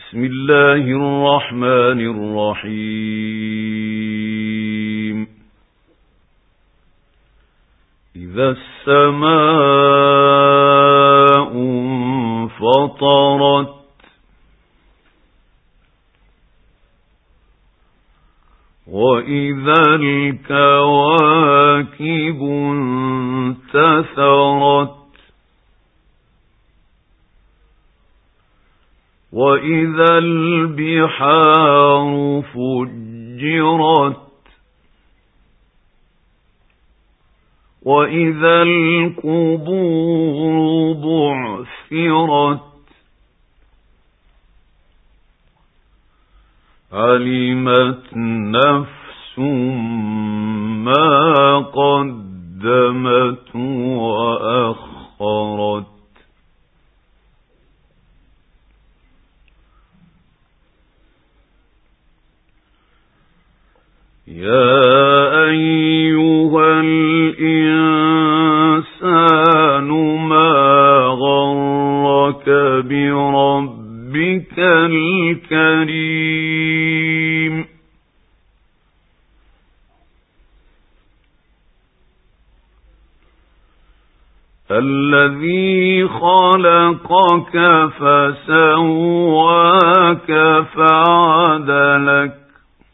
بسم الله الرحمن الرحيم إذا السماء انفطرت وإذا الكواكب انتثرت وإذا البحار فجرت وإذا القبور بعثرت علمت نفس ما قدمت وأخرت يا أيها الإنسان ما غرك بربك الكريم الذي خلقك فسواك فعدلك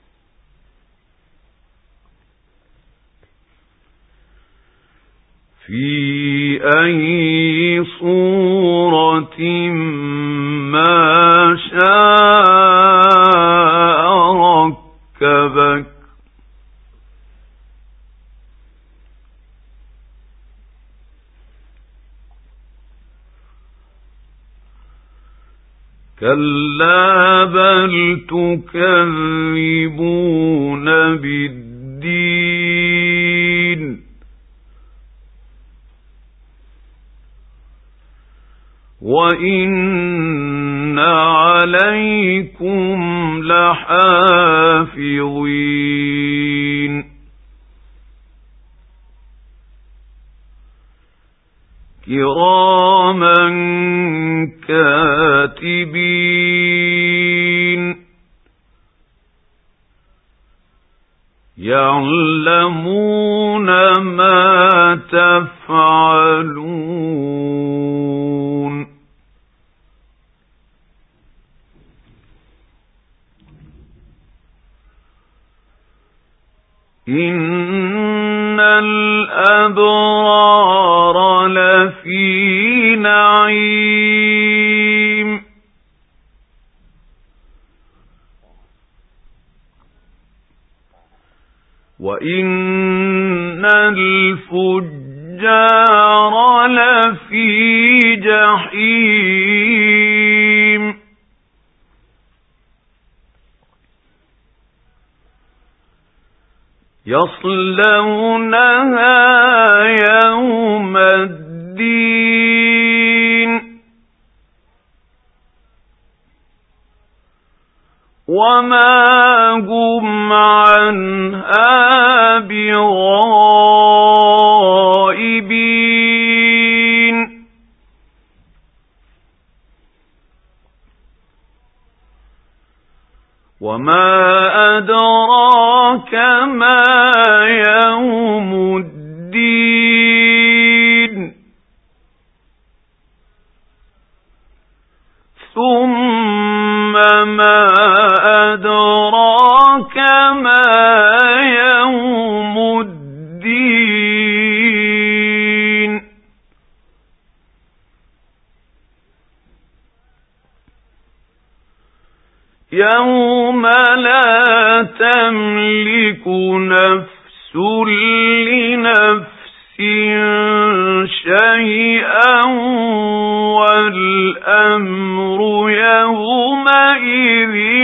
في أي صورة ما شاء ركبك كلا بل تكذبون بالدين وإن عليكم لحافظين كراما كاتبين يعلمون ما تفعلون إن الأبرار لفي نعيم وإن الفجار لفي جحيم يصلونها يوم الدين وما هم عنها بغائبين وما أدراك ما يوم الدين ثم ما أدراك ما يوم الدين يوم لا تملك نفس لنفس شيئا والأمر يومئذ